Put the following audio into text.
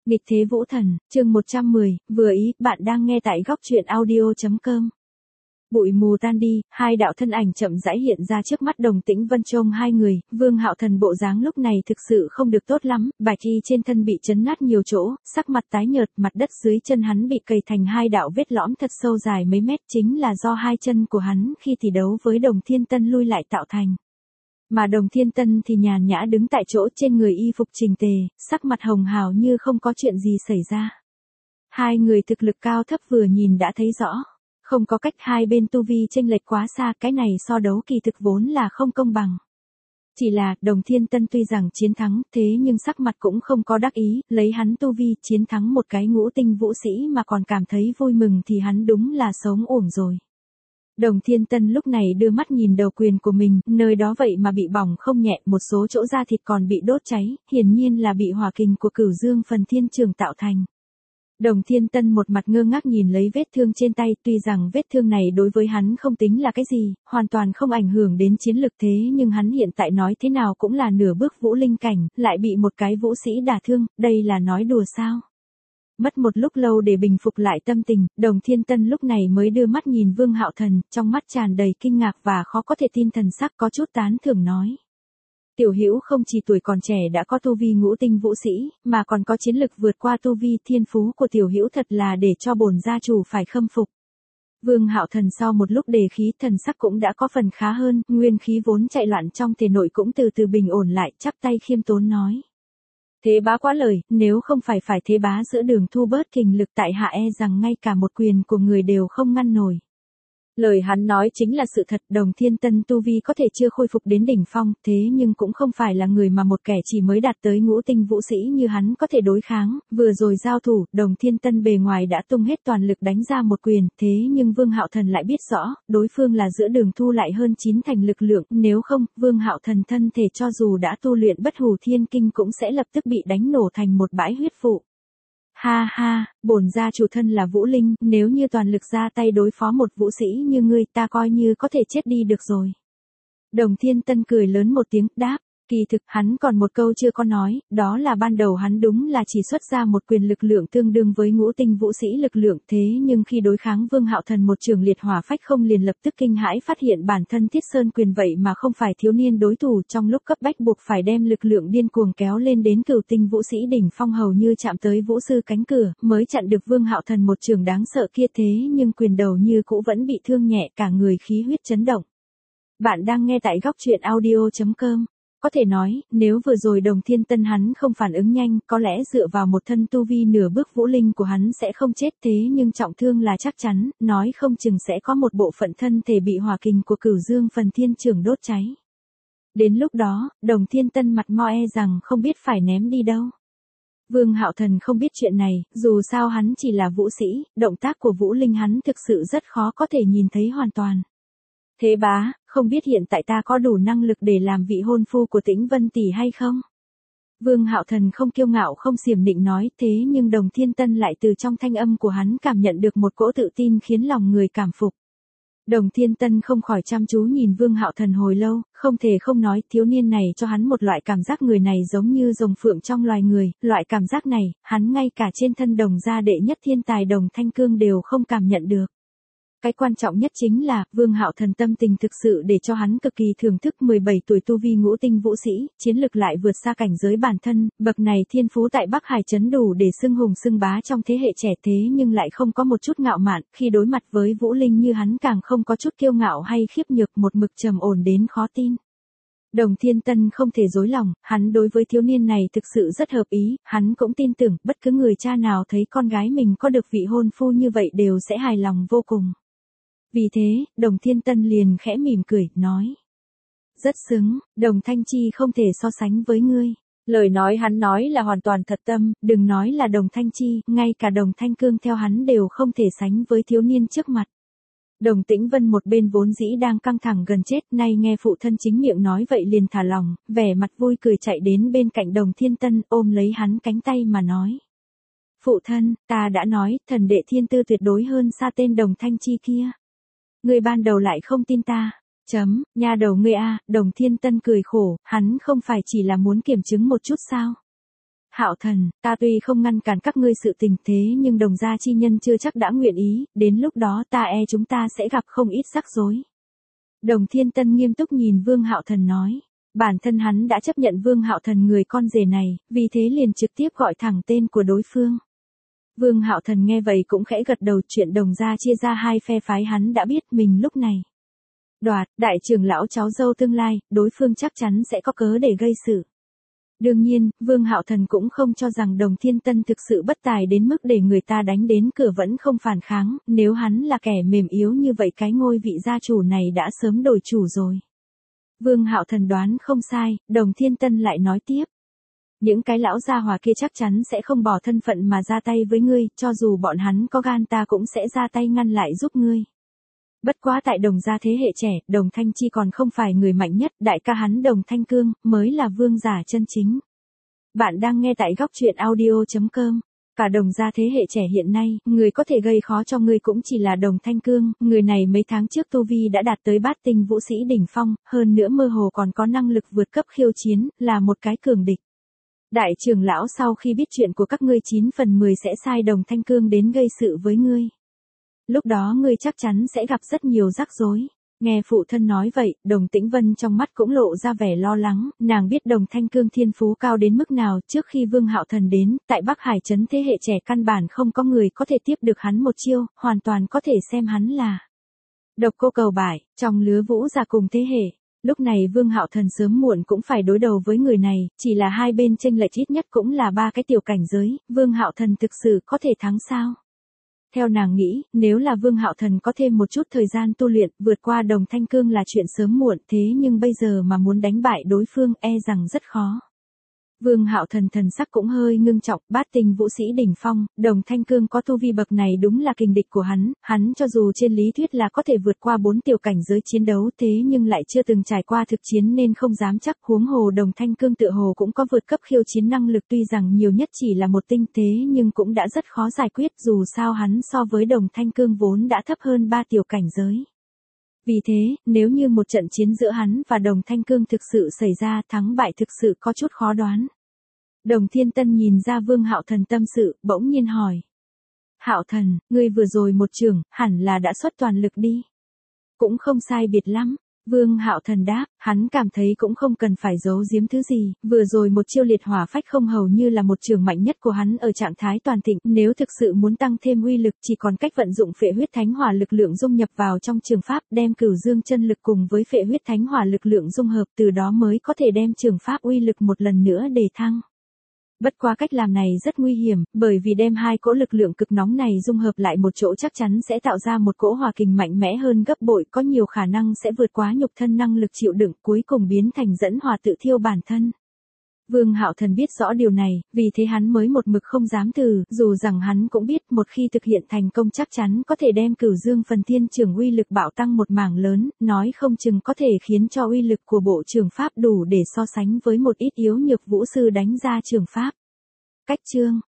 Nghịch thế vũ thần, chương 110, vừa ý, bạn đang nghe tại góc truyện audio.com. Bụi mù tan đi, hai đạo thân ảnh chậm rãi hiện ra trước mắt Đồng Tĩnh Vân trông hai người, Vương Hạo Thần bộ dáng lúc này thực sự không được tốt lắm, bạch y trên thân bị chấn nát nhiều chỗ, sắc mặt tái nhợt, mặt đất dưới chân hắn bị cày thành hai đạo vết lõm thật sâu dài mấy mét, chính là do hai chân của hắn khi thi đấu với Đồng Thiên Tân lui lại tạo thành. Mà Đồng Thiên Tân thì nhàn nhã đứng tại chỗ, trên người y phục chỉnh tề, sắc mặt hồng hào như không có chuyện gì xảy ra. Hai người thực lực cao thấp vừa nhìn đã thấy rõ. Không có cách, hai bên tu vi chênh lệch quá xa, cái này so đấu kỳ thực vốn là không công bằng. Chỉ là, Đồng Thiên Tân tuy rằng chiến thắng, thế nhưng sắc mặt cũng không có đắc ý, lấy hắn tu vi chiến thắng một cái ngũ tinh vũ sĩ mà còn cảm thấy vui mừng thì hắn đúng là sống uổng rồi. Đồng Thiên Tân lúc này đưa mắt nhìn đầu quyền của mình, nơi đó vậy mà bị bỏng không nhẹ, một số chỗ da thịt còn bị đốt cháy, hiển nhiên là bị hỏa kình của Cửu Dương Phần Thiên Trường tạo thành. Đồng Thiên Tân một mặt ngơ ngác nhìn lấy vết thương trên tay, tuy rằng vết thương này đối với hắn không tính là cái gì, hoàn toàn không ảnh hưởng đến chiến lực, thế nhưng hắn hiện tại nói thế nào cũng là nửa bước vũ linh cảnh, lại bị một cái vũ sĩ đả thương, đây là nói đùa sao? Mất một lúc lâu để bình phục lại tâm tình, Đồng Thiên Tân lúc này mới đưa mắt nhìn Vương Hạo Thần, trong mắt tràn đầy kinh ngạc và khó có thể tin, thần sắc có chút tán thưởng nói. Tiểu Hữu không chỉ tuổi còn trẻ đã có tu vi ngũ tinh vũ sĩ, mà còn có chiến lực vượt qua tu vi, thiên phú của Tiểu Hữu thật là để cho bổn gia chủ phải khâm phục. Vương Hạo Thần sau một lúc đề khí, thần sắc cũng đã có phần khá hơn, nguyên khí vốn chạy loạn trong thể nội cũng từ từ bình ổn lại, chắp tay khiêm tốn nói. Thế bá quá lời, nếu không phải thế bá giữa đường thu bớt kình lực tại hạ e rằng ngay cả một quyền của người đều không ngăn nổi. Lời hắn nói chính là sự thật, Đồng Thiên Tân tu vi có thể chưa khôi phục đến đỉnh phong, thế nhưng cũng không phải là người mà một kẻ chỉ mới đạt tới ngũ tinh vũ sĩ như hắn có thể đối kháng, vừa rồi giao thủ, Đồng Thiên Tân bề ngoài đã tung hết toàn lực đánh ra một quyền, thế nhưng Vương Hạo Thần lại biết rõ, đối phương là giữa đường thu lại hơn 9 thành lực lượng, nếu không, Vương Hạo Thần thân thể cho dù đã tu luyện Bất Hủ Thiên Kinh cũng sẽ lập tức bị đánh nổ thành một bãi huyết vụ. Ha ha, bổn gia chủ thân là vũ linh, nếu như toàn lực ra tay đối phó một vũ sĩ như ngươi, ta coi như có thể chết đi được rồi. Đồng Thiên Tân cười lớn một tiếng, đáp, kỳ thực hắn còn một câu chưa có nói, đó là ban đầu hắn đúng là chỉ xuất ra một quyền lực lượng tương đương với ngũ tinh vũ sĩ lực lượng, thế nhưng khi đối kháng Vương Hạo Thần một trường liệt hỏa phách không liền lập tức kinh hãi phát hiện bản thân Thiết Sơn quyền vậy mà không phải thiếu niên đối thủ, trong lúc cấp bách buộc phải đem lực lượng điên cuồng kéo lên đến cửu tinh vũ sĩ đỉnh phong, hầu như chạm tới vũ sư cánh cửa, mới chặn được Vương Hạo Thần một trường đáng sợ kia, thế nhưng quyền đầu như cũ vẫn bị thương nhẹ, cả người khí huyết chấn động. Bạn đang nghe tại góc truyện audio.com. Có thể nói, nếu vừa rồi Đồng Thiên Tân hắn không phản ứng nhanh, có lẽ dựa vào một thân tu vi nửa bước vũ linh của hắn sẽ không chết, thế nhưng trọng thương là chắc chắn, nói không chừng sẽ có một bộ phận thân thể bị hỏa kình của Cửu Dương Phần Thiên Trường đốt cháy. Đến lúc đó, Đồng Thiên Tân mặt mo e rằng không biết phải ném đi đâu. Vương Hạo Thần không biết chuyện này, dù sao hắn chỉ là vũ sĩ, động tác của vũ linh hắn thực sự rất khó có thể nhìn thấy hoàn toàn. Thế bá, không biết hiện tại ta có đủ năng lực để làm vị hôn phu của Tĩnh Vân tỷ hay không? Vương Hạo Thần không kiêu ngạo không xiểm nịnh nói, thế nhưng Đồng Thiên Tân lại từ trong thanh âm của hắn cảm nhận được một cỗ tự tin khiến lòng người cảm phục. Đồng Thiên Tân không khỏi chăm chú nhìn Vương Hạo Thần hồi lâu, không thể không nói, thiếu niên này cho hắn một loại cảm giác người này giống như rồng phượng trong loài người, loại cảm giác này, hắn ngay cả trên thân Đồng gia đệ nhất thiên tài Đồng Thanh Cương đều không cảm nhận được. Cái quan trọng nhất chính là, Vương Hạo Thần tâm tình thực sự để cho hắn cực kỳ thưởng thức, 17 tuổi tu vi ngũ tinh vũ sĩ, chiến lực lại vượt xa cảnh giới bản thân, bậc này thiên phú tại Bắc Hải trấn đủ để xưng hùng xưng bá trong thế hệ trẻ, thế nhưng lại không có một chút ngạo mạn, khi đối mặt với vũ linh như hắn càng không có chút kiêu ngạo hay khiếp nhược, một mực trầm ổn đến khó tin. Đồng Thiên Tân không thể dối lòng, hắn đối với thiếu niên này thực sự rất hợp ý, hắn cũng tin tưởng bất cứ người cha nào thấy con gái mình có được vị hôn phu như vậy đều sẽ hài lòng vô cùng. Vì thế, Đồng Thiên Tân liền khẽ mỉm cười, nói. Rất xứng, Đồng Thanh Chi không thể so sánh với ngươi. Lời nói hắn nói là hoàn toàn thật tâm, đừng nói là Đồng Thanh Chi, ngay cả Đồng Thanh Cương theo hắn đều không thể sánh với thiếu niên trước mặt. Đồng Tĩnh Vân một bên vốn dĩ đang căng thẳng gần chết, nay nghe phụ thân chính miệng nói vậy liền thả lòng, vẻ mặt vui cười chạy đến bên cạnh Đồng Thiên Tân, ôm lấy hắn cánh tay mà nói. Phụ thân, ta đã nói, thần đệ thiên tư tuyệt đối hơn xa tên Đồng Thanh Chi kia. Ngươi ban đầu lại không tin ta. Nha đầu ngươi a, Đồng Thiên Tân cười khổ, hắn không phải chỉ là muốn kiểm chứng một chút sao? Hạo Thần, ta tuy không ngăn cản các ngươi sự tình thế nhưng Đồng gia chi nhân chưa chắc đã nguyện ý, đến lúc đó ta chúng ta sẽ gặp không ít rắc rối. Đồng Thiên Tân nghiêm túc nhìn Vương Hạo Thần nói. Bản thân hắn đã chấp nhận Vương Hạo Thần người con rể này, vì thế liền trực tiếp gọi thẳng tên của đối phương. Vương Hạo Thần nghe vậy cũng khẽ gật đầu, chuyện Đồng gia chia ra hai phe phái hắn đã biết, mình lúc này đoạt đại trưởng lão cháu dâu tương lai, đối phương chắc chắn sẽ có cớ để gây sự. Đương nhiên, Vương Hạo Thần cũng không cho rằng Đồng Thiên Tân thực sự bất tài đến mức để người ta đánh đến cửa vẫn không phản kháng, nếu hắn là kẻ mềm yếu như vậy cái ngôi vị gia chủ này đã sớm đổi chủ rồi. Vương Hạo Thần đoán không sai, Đồng Thiên Tân lại nói tiếp. Những cái lão gia hỏa kia chắc chắn sẽ không bỏ thân phận mà ra tay với ngươi, cho dù bọn hắn có gan ta cũng sẽ ra tay ngăn lại giúp ngươi. Bất quá tại Đồng gia thế hệ trẻ, Đồng Thanh Chi còn không phải người mạnh nhất, đại ca hắn Đồng Thanh Cương mới là vương giả chân chính. Bạn đang nghe tại góc truyện audio.com. Cả Đồng gia thế hệ trẻ hiện nay, người có thể gây khó cho ngươi cũng chỉ là Đồng Thanh Cương, người này mấy tháng trước tu vi đã đạt tới bát tinh vũ sĩ đỉnh phong, hơn nữa mơ hồ còn có năng lực vượt cấp khiêu chiến, là một cái cường địch. Đại trưởng lão sau khi biết chuyện của các ngươi 9 phần 10 sẽ sai Đồng Thanh Cương đến gây sự với ngươi. Lúc đó ngươi chắc chắn sẽ gặp rất nhiều rắc rối. Nghe phụ thân nói vậy, Đồng Tĩnh Vân trong mắt cũng lộ ra vẻ lo lắng, nàng biết Đồng Thanh Cương thiên phú cao đến mức nào. Trước khi Vương Hạo Thần đến, tại Bắc Hải trấn thế hệ trẻ căn bản không có người có thể tiếp được hắn một chiêu, hoàn toàn có thể xem hắn là độc cô cầu bại, trong lứa vũ già cùng thế hệ. Lúc này Vương Hạo Thần sớm muộn cũng phải đối đầu với người này, chỉ là hai bên chênh lệch ít nhất cũng là 3 cái tiểu cảnh giới, Vương Hạo Thần thực sự có thể thắng sao? Theo nàng nghĩ, nếu là Vương Hạo Thần có thêm một chút thời gian tu luyện, vượt qua Đồng Thanh Cương là chuyện sớm muộn, thế nhưng bây giờ mà muốn đánh bại đối phương rằng rất khó. Vương Hạo Thần thần sắc cũng hơi ngưng trọng, bát tinh vũ sĩ đỉnh phong, Đồng Thanh Cương có tu vi bậc này đúng là kình địch của hắn cho dù trên lý thuyết là có thể vượt qua 4 tiểu cảnh giới chiến đấu thế nhưng lại chưa từng trải qua thực chiến nên không dám chắc, huống hồ Đồng Thanh Cương tựa hồ cũng có vượt cấp khiêu chiến năng lực, tuy rằng nhiều nhất chỉ là một tinh thế nhưng cũng đã rất khó giải quyết, dù sao hắn so với Đồng Thanh Cương vốn đã thấp hơn 3 tiểu cảnh giới. Vì thế, nếu như một trận chiến giữa hắn và Đồng Thanh Cương thực sự xảy ra, thắng bại thực sự có chút khó đoán. Đồng Thiên Tân nhìn ra Vương Hạo Thần tâm sự, bỗng nhiên hỏi. Hạo Thần, ngươi vừa rồi một chưởng, hẳn là đã xuất toàn lực đi. Cũng không sai biệt lắm. Vương Hạo Thần đáp, hắn cảm thấy cũng không cần phải giấu giếm thứ gì, vừa rồi một chiêu liệt hỏa phách không hầu như là một chưởng mạnh nhất của hắn ở trạng thái toàn thịnh, nếu thực sự muốn tăng thêm uy lực chỉ còn cách vận dụng phệ huyết thánh hỏa lực lượng dung nhập vào trong trường pháp, đem Cửu Dương chân lực cùng với phệ huyết thánh hỏa lực lượng dung hợp, từ đó mới có thể đem trường pháp uy lực một lần nữa đề thăng. Bất quá cách làm này rất nguy hiểm, bởi vì đem hai cỗ lực lượng cực nóng này dung hợp lại một chỗ chắc chắn sẽ tạo ra một cỗ hỏa kình mạnh mẽ hơn gấp bội, có nhiều khả năng sẽ vượt quá nhục thân năng lực chịu đựng, cuối cùng biến thành dẫn hỏa tự thiêu bản thân. Vương Hạo Thần biết rõ điều này, vì thế hắn mới một mực không dám từ, dù rằng hắn cũng biết một khi thực hiện thành công chắc chắn có thể đem Cửu Dương phần thiên trường uy lực bạo tăng một mảng lớn, nói không chừng có thể khiến cho uy lực của bộ trường pháp đủ để so sánh với một ít yếu nhược vũ sư đánh ra trường pháp. Cách chương